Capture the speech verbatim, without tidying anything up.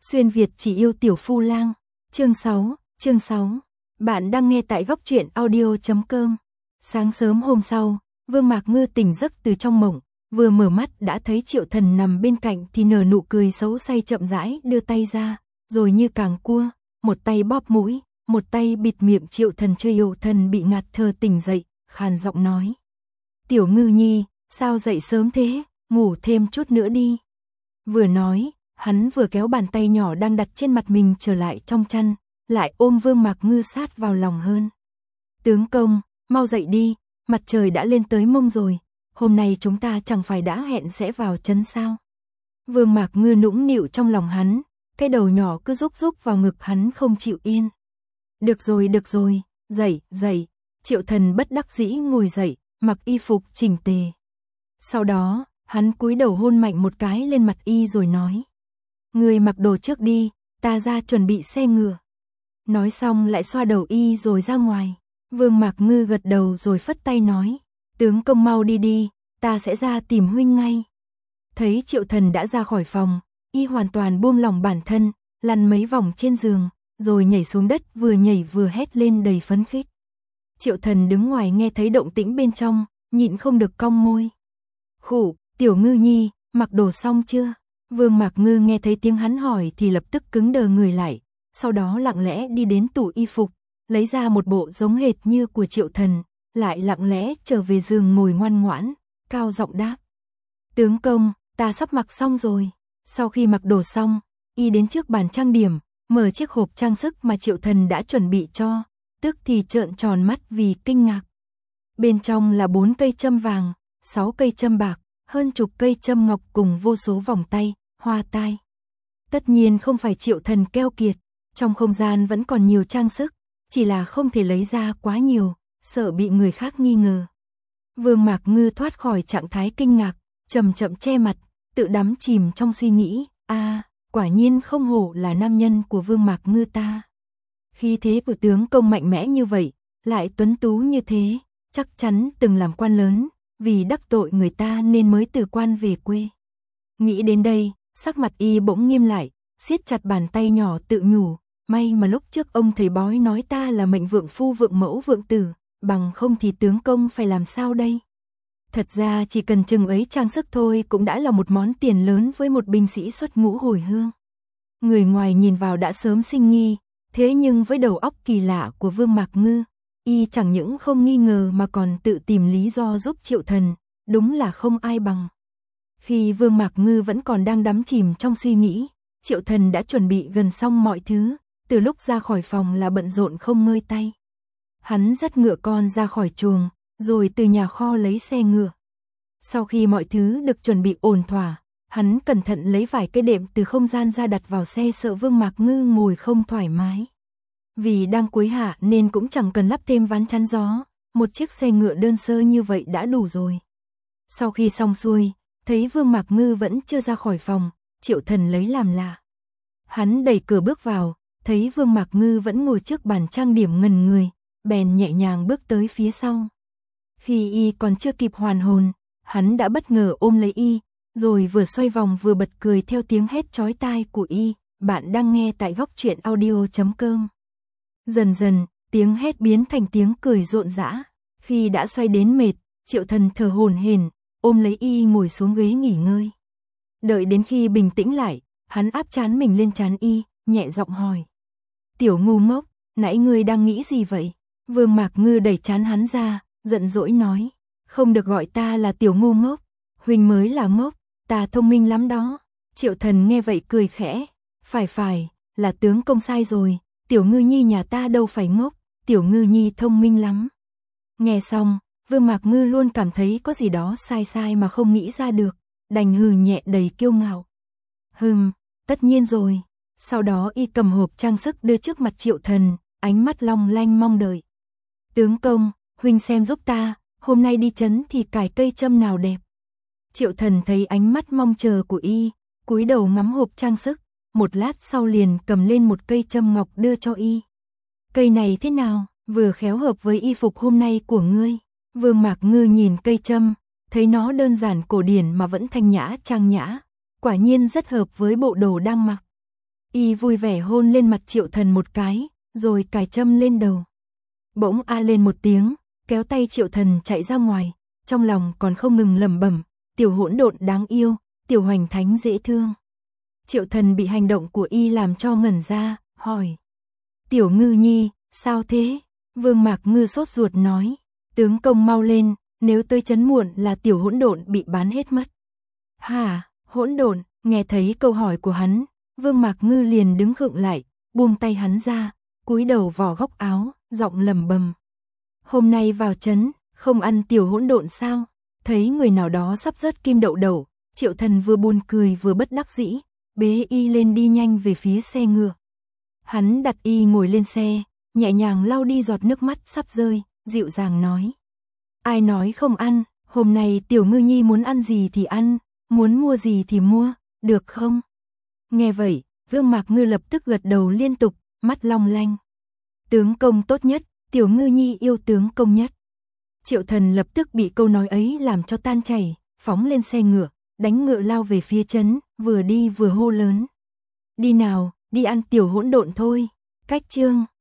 Xuyên Việt chỉ yêu tiểu phu lang. Chương sáu, chương sáu. Bạn đang nghe tại góc truyện audio chấm com. Sáng sớm hôm sau, Vương Mạc Ngư tỉnh giấc từ trong mộng, vừa mở mắt đã thấy Triệu Thần nằm bên cạnh thì nở nụ cười xấu say chậm rãi đưa tay ra, rồi như càng cua, một tay bóp mũi, một tay bịt miệng Triệu Thần. Chưa Yêu Thần bị ngạt thở tỉnh dậy, khàn giọng nói: "Tiểu Ngư Nhi, sao dậy sớm thế, ngủ thêm chút nữa đi." Vừa nói, hắn vừa kéo bàn tay nhỏ đang đặt trên mặt mình trở lại trong chăn, lại ôm Vương Mạc Ngư sát vào lòng hơn. "Tướng công, mau dậy đi, mặt trời đã lên tới mông rồi, hôm nay chúng ta chẳng phải đã hẹn sẽ vào trấn sao?" Vương Mạc Ngư nũng nịu trong lòng hắn, cái đầu nhỏ cứ rúc rúc vào ngực hắn không chịu yên. "Được rồi, được rồi, dậy, dậy." Triệu Thần bất đắc dĩ ngồi dậy, mặc y phục chỉnh tề. Sau đó, hắn cúi đầu hôn mạnh một cái lên mặt y rồi nói: "Ngươi mặc đồ trước đi, ta ra chuẩn bị xe ngựa." Nói xong lại xoa đầu y rồi ra ngoài. Vương Mạc Ngư gật đầu rồi phất tay nói: "Tướng công mau đi đi, ta sẽ ra tìm huynh ngay." Thấy Triệu Thần đã ra khỏi phòng, y hoàn toàn buông lỏng bản thân, lăn mấy vòng trên giường, rồi nhảy xuống đất, vừa nhảy vừa hét lên đầy phấn khích. Triệu Thần đứng ngoài nghe thấy động tĩnh bên trong, nhịn không được cong môi. "Khụ, Tiểu Ngư Nhi, mặc đồ xong chưa?" Vương Mạc Ngư nghe thấy tiếng hắn hỏi thì lập tức cứng đờ người lại, sau đó lặng lẽ đi đến tủ y phục, lấy ra một bộ giống hệt như của Triệu Thần, lại lặng lẽ trở về giường ngồi ngoan ngoãn, cao giọng đáp: "Tướng công, ta sắp mặc xong rồi." Sau khi mặc đồ xong, y đến trước bàn trang điểm, mở chiếc hộp trang sức mà Triệu Thần đã chuẩn bị cho, tức thì trợn tròn mắt vì kinh ngạc. Bên trong là bốn cây châm vàng, sáu cây châm bạc, hơn chục cây châm ngọc cùng vô số vòng tay, hoa tai. Tất nhiên không phải Triệu Thần keo kiệt, trong không gian vẫn còn nhiều trang sức, chỉ là không thể lấy ra quá nhiều, sợ bị người khác nghi ngờ. Vương Mạc Ngư thoát khỏi trạng thái kinh ngạc, chậm chậm che mặt, tự đắm chìm trong suy nghĩ, a, à, quả nhiên không hổ là nam nhân của Vương Mạc Ngư ta. Khí thế của tướng công mạnh mẽ như vậy, lại tuấn tú như thế, chắc chắn từng làm quan lớn, vì đắc tội người ta nên mới từ quan về quê. Nghĩ đến đây, sắc mặt y bỗng nghiêm lại, siết chặt bàn tay nhỏ tự nhủ, may mà lúc trước ông thầy bói nói ta là mệnh vượng phu vượng mẫu vượng tử, bằng không thì tướng công phải làm sao đây? Thật ra chỉ cần chừng ấy trang sức thôi cũng đã là một món tiền lớn với một binh sĩ xuất ngũ hồi hương. Người ngoài nhìn vào đã sớm sinh nghi, thế nhưng với đầu óc kỳ lạ của Vương Mạc Ngư, y chẳng những không nghi ngờ mà còn tự tìm lý do giúp Triệu Thần, đúng là không ai bằng. Khi Vương Mạc Ngư vẫn còn đang đắm chìm trong suy nghĩ, Triệu Thần đã chuẩn bị gần xong mọi thứ, từ lúc ra khỏi phòng là bận rộn không ngơi tay. Hắn dắt ngựa con ra khỏi chuồng, rồi từ nhà kho lấy xe ngựa. Sau khi mọi thứ được chuẩn bị ổn thỏa, hắn cẩn thận lấy vài cái đệm từ không gian ra đặt vào xe, sợ Vương Mạc Ngư ngồi không thoải mái. Vì đang cuối hạ nên cũng chẳng cần lắp thêm ván chắn gió, một chiếc xe ngựa đơn sơ như vậy đã đủ rồi. Sau khi xong xuôi, thấy Vương Mạc Ngư vẫn chưa ra khỏi phòng, Triệu Thần lấy làm lạ. Hắn đẩy cửa bước vào, thấy Vương Mạc Ngư vẫn ngồi trước bàn trang điểm ngẩn người, bèn nhẹ nhàng bước tới phía sau. Khi y còn chưa kịp hoàn hồn, hắn đã bất ngờ ôm lấy y, rồi vừa xoay vòng vừa bật cười theo tiếng hét chói tai của y. Bạn đang nghe tại góc truyện audio chấm com. Dần dần, tiếng hét biến thành tiếng cười rộn rã. Khi đã xoay đến mệt, Triệu Thần thở hổn hển, ôm lấy y ngồi xuống ghế nghỉ ngơi. Đợi đến khi bình tĩnh lại, hắn áp trán mình lên trán y, nhẹ giọng hỏi: "Tiểu ngu ngốc, nãy ngươi đang nghĩ gì vậy?" Vương Mạc Ngư đẩy trán hắn ra, giận dỗi nói: "Không được gọi ta là tiểu ngu ngốc, huynh mới là ngốc, ta thông minh lắm đó." Triệu Thần nghe vậy cười khẽ: "Phải phải, là tướng công sai rồi, Tiểu Ngư Nhi nhà ta đâu phải ngốc, Tiểu Ngư Nhi thông minh lắm." Nghe xong, Vương Mạc Ngư luôn cảm thấy có gì đó sai sai mà không nghĩ ra được, đành hừ nhẹ đầy kiêu ngạo. "Hừm, tất nhiên rồi." Sau đó y cầm hộp trang sức đưa trước mặt Triệu Thần, ánh mắt long lanh mong đợi. "Tướng công, huynh xem giúp ta, hôm nay đi trấn thì cài cây châm nào đẹp?" Triệu Thần thấy ánh mắt mong chờ của y, cúi đầu ngắm hộp trang sức, một lát sau liền cầm lên một cây châm ngọc đưa cho y. "Cây này thế nào, vừa khéo hợp với y phục hôm nay của ngươi." Vương Mạc Ngư nhìn cây châm, thấy nó đơn giản cổ điển mà vẫn thanh nhã trang nhã, quả nhiên rất hợp với bộ đồ đang mặc. Y vui vẻ hôn lên mặt Triệu Thần một cái, rồi cài châm lên đầu. Bỗng a lên một tiếng, kéo tay Triệu Thần chạy ra ngoài, trong lòng còn không ngừng lẩm bẩm, tiểu hỗn độn đáng yêu, tiểu hoành thánh dễ thương. Triệu Thần bị hành động của Y làm cho ngẩn ra, hỏi: "Tiểu Ngư Nhi, sao thế?" Vương Mạc Ngư sốt ruột nói: "Tướng công mau lên, nếu tới chấn muộn là tiểu hỗn độn bị bán hết mất." "Hả, hỗn độn?" Nghe thấy câu hỏi của hắn, Vương Mạc Ngư liền đứng khựng lại, buông tay hắn ra, cúi đầu vò góc áo, giọng lẩm bẩm: "Hôm nay vào trấn, không ăn tiểu hỗn độn sao?" Thấy người nào đó sắp rớt kim đậu đậu, Triệu Thần vừa buồn cười vừa bất đắc dĩ, bế Y lên đi nhanh về phía xe ngựa. Hắn đặt Y ngồi lên xe, nhẹ nhàng lau đi giọt nước mắt sắp rơi, dịu dàng nói: "Ai nói không ăn, hôm nay tiểu Ngư Nhi muốn ăn gì thì ăn, muốn mua gì thì mua, được không?" Nghe vậy, Vương Mạc Ngư lập tức gật đầu liên tục, mắt long lanh. "Tướng công tốt nhất, tiểu Ngư Nhi yêu tướng công nhất." Triệu Thần lập tức bị câu nói ấy làm cho tan chảy, phóng lên xe ngựa, đánh ngựa lao về phía trấn, vừa đi vừa hô lớn: "Đi nào, đi ăn tiểu hỗn độn thôi." Cách chương